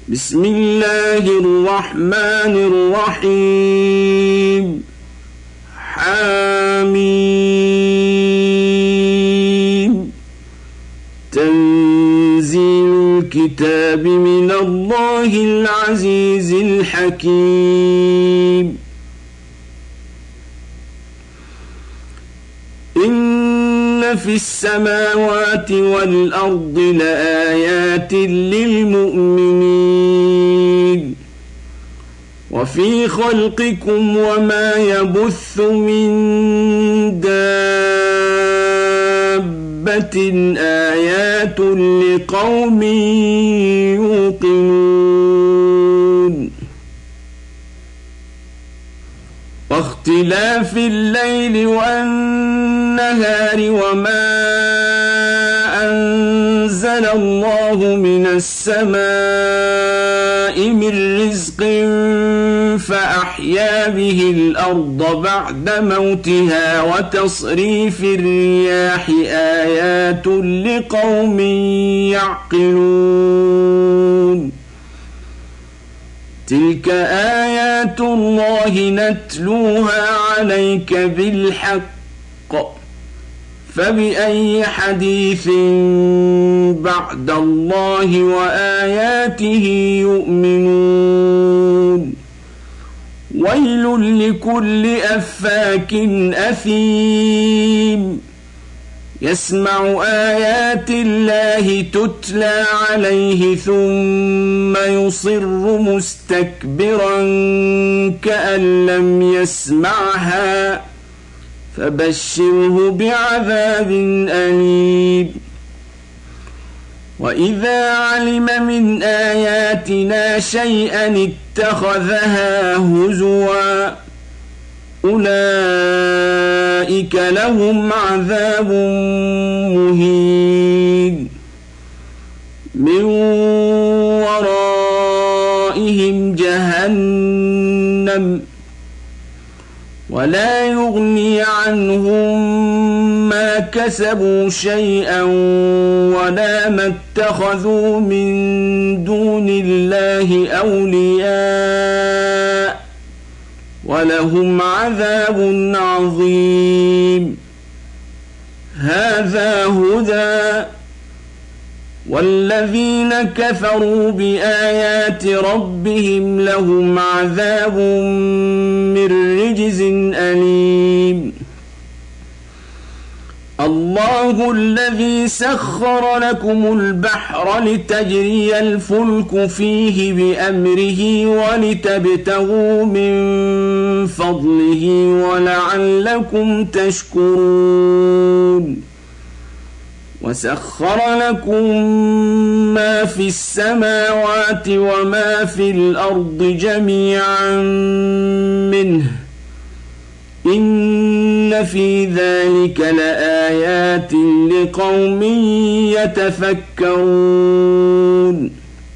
بسم الله الرحمن الرحيم حميم تنزيل الكتاب من الله العزيز الحكيم إن في السماوات والأرض لآيات للمؤمنين وفي خلقكم وما يبث من دابة آيات لقوم يوقنون واختلاف الليل والنهار وما أنزل الله من السماء من رزق فأحيا به الأرض بعد موتها وتصريف الرياح آيات لقوم يعقلون تلك آيات الله نتلوها عليك بالحق فبأي حديث بعد الله وآياته يؤمنون ويل لكل أفاك أثيم يسمع آيات الله تتلى عليه ثم يصر مستكبرا كأن لم يسمعها فبشره بعذاب أليم وإذا علم من آياتنا شيئا اتخذها هزوا أولئك لهم عذاب مهين من ورائهم جهنم ولا يغني عنهم ما كسبوا شيئا ولا ما اتخذوا من دون الله أولياء ولهم عذاب عظيم هذا هدى والذين كفروا بآيات ربهم لهم عذاب من رجز أليم الله الذي سخر لكم البحر لتجري الفلك فيه بأمره ولتبتغوا من فضله ولعلكم تشكرون وسخر لكم ما في السماوات وما في الأرض جميعا منه إن في ذلك لآيات لقوم يتفكرون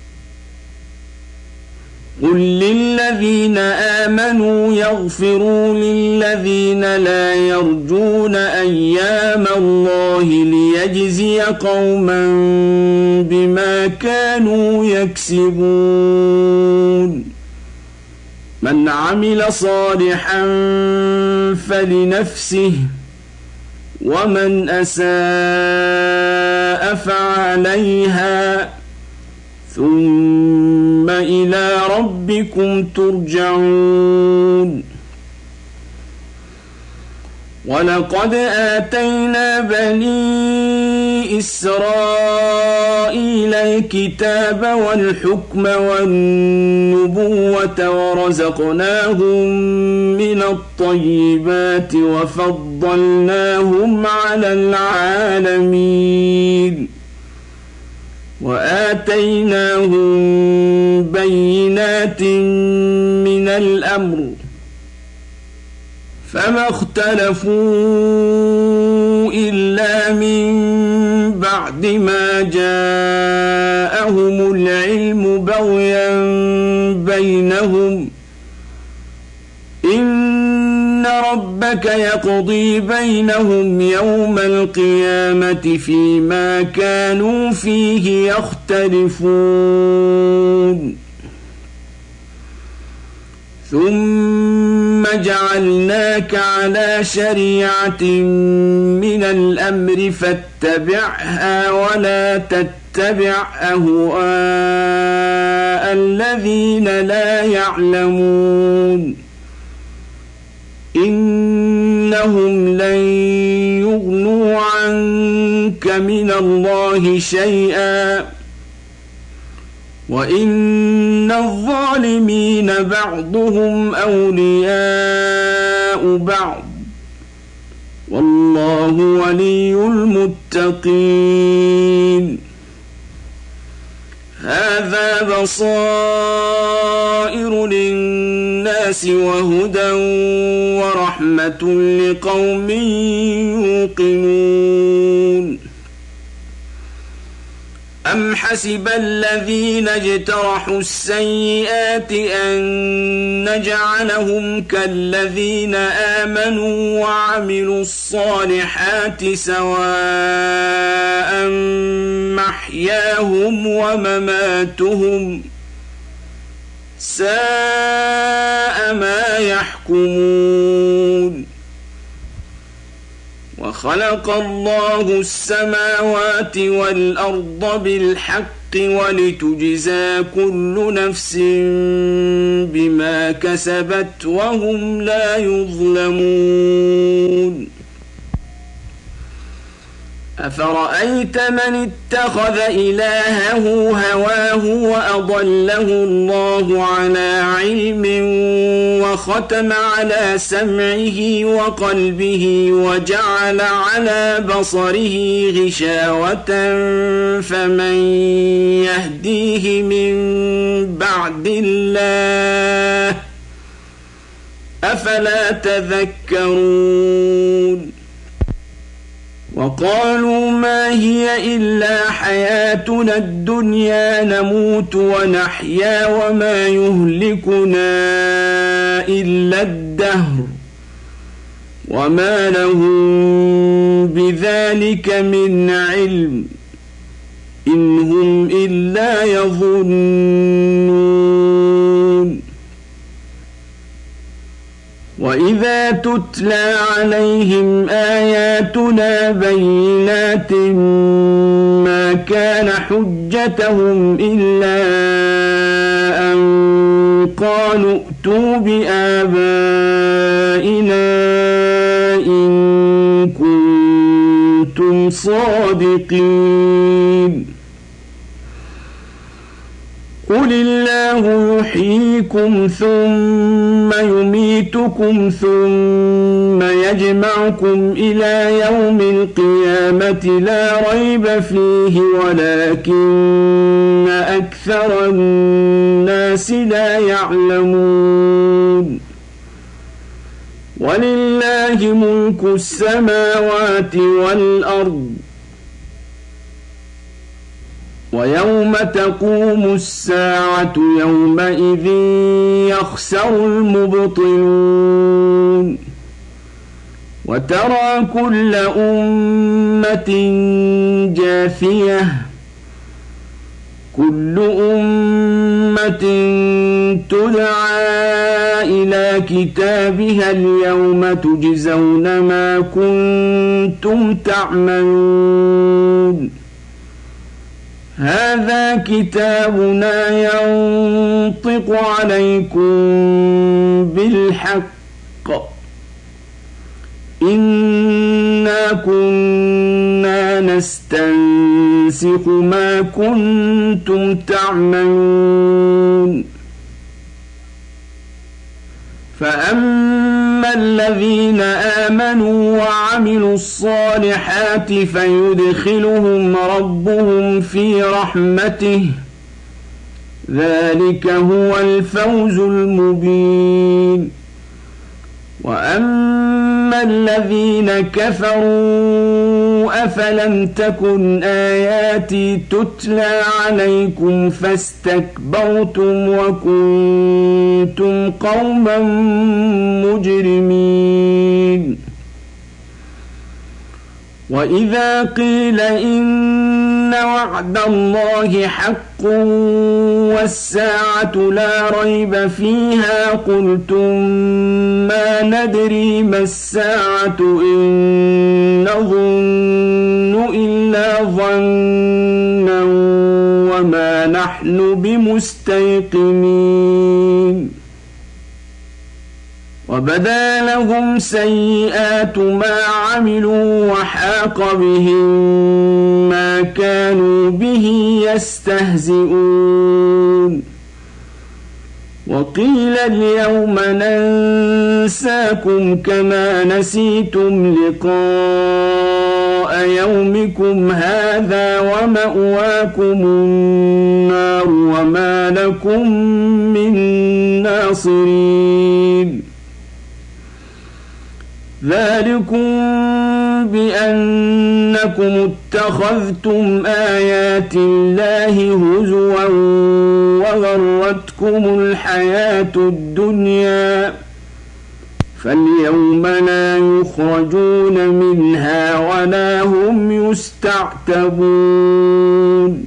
قل للذين آمنوا يغفروا للذين لا يرجون أيام الله ليجزي قوما بما كانوا يكسبون من عمل صالحا فلنفسه ومن أساء فعليها ثم إلى ربكم ترجعون ولقد آتينا بني إسرائيل الكتاب والحكم والنبوة ورزقناهم من الطيبات وفضلناهم على العالمين وآتيناهم بينات من الأمر فما اختلفوا إلا من بعد ما جاءهم العلم بغيا بينهم إن ربك يقضي بينهم يوم القيامة فيما كانوا فيه يختلفون ثم جعلناك على شريعة من الأمر فاتبعها ولا تتبع أهواء الذين لا يعلمون إنهم لن يغنوا عنك من الله شيئا وإن الظالمين بعضهم أولياء بعض والله ولي المتقين هذا بصائر للناس وهدى ورحمة لقوم يوقنون أم حسب الذين اجترحوا السيئات أن نجعلهم كالذين آمنوا وعملوا الصالحات سواء محياهم ومماتهم ساء ما يحكمون وخلق الله السماوات والأرض بالحق ولتجزى كل نفس بما كسبت وهم لا يظلمون أفرأيت من اتخذ إلهه هواه وأضله الله على علم وختم على سمعه وقلبه وجعل على بصره غشاوة فمن يهديه من بعد الله أفلا تذكرون وقالوا ما هي إلا حياتنا الدنيا نموت ونحيا وما يهلكنا إلا الدهر وما لهم بذلك من علم إن هم إلا يظنون وإذا تتلى عليهم آياتنا بينات ما كان حجتهم إلا أن قالوا ائتوا بآبائنا إن كنتم صادقين قل الله يحييكم ثم يميتكم ثم يجمعكم إلى يوم القيامة لا ريب فيه ولكن أكثر الناس لا يعلمون ولله ملك السماوات والأرض ويوم تقوم الساعة يومئذ يخسر المبطلون وترى كل أمة جاثية كل أمة تدعى إلى كتابها اليوم تجزون ما كنتم تعملون هذا كتابنا ينطق عليكم بالحق إنا كنا نستنسخ ما كنتم تعملون فأما الذين آمنوا وعملوا الصالحات فيدخلهم ربهم في رحمته ذلك هو الفوز المبين وأما الذين كفروا أفلم تكن آياتي تتلى عليكم فاستكبرتم وكنتم قوما مجرمين وإذا قيل إن وعد الله حق والساعة لا ريب فيها قلتم ما ندري ما الساعة إن نظن إلا ظنا وما نحن بمستيقنين وبدا لهم سيئات ما عملوا وحاق بهم ما كانوا به يستهزئون وقيل اليوم ننساكم كما نسيتم لقاء يومكم هذا ومأواكم النار وما لكم من ناصرين ذلكم بأنكم اتخذتم آيات الله هزوا وغرتكم الحياة الدنيا فاليوم لا يخرجون منها ولا هم يستعتبون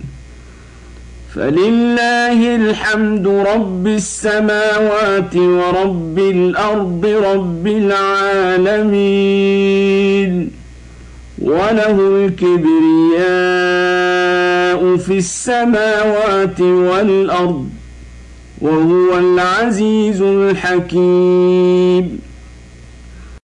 فلله الحمد رب السماوات ورب الأرض رب العالمين وله الكبرياء في السماوات والأرض وهو العزيز الحكيم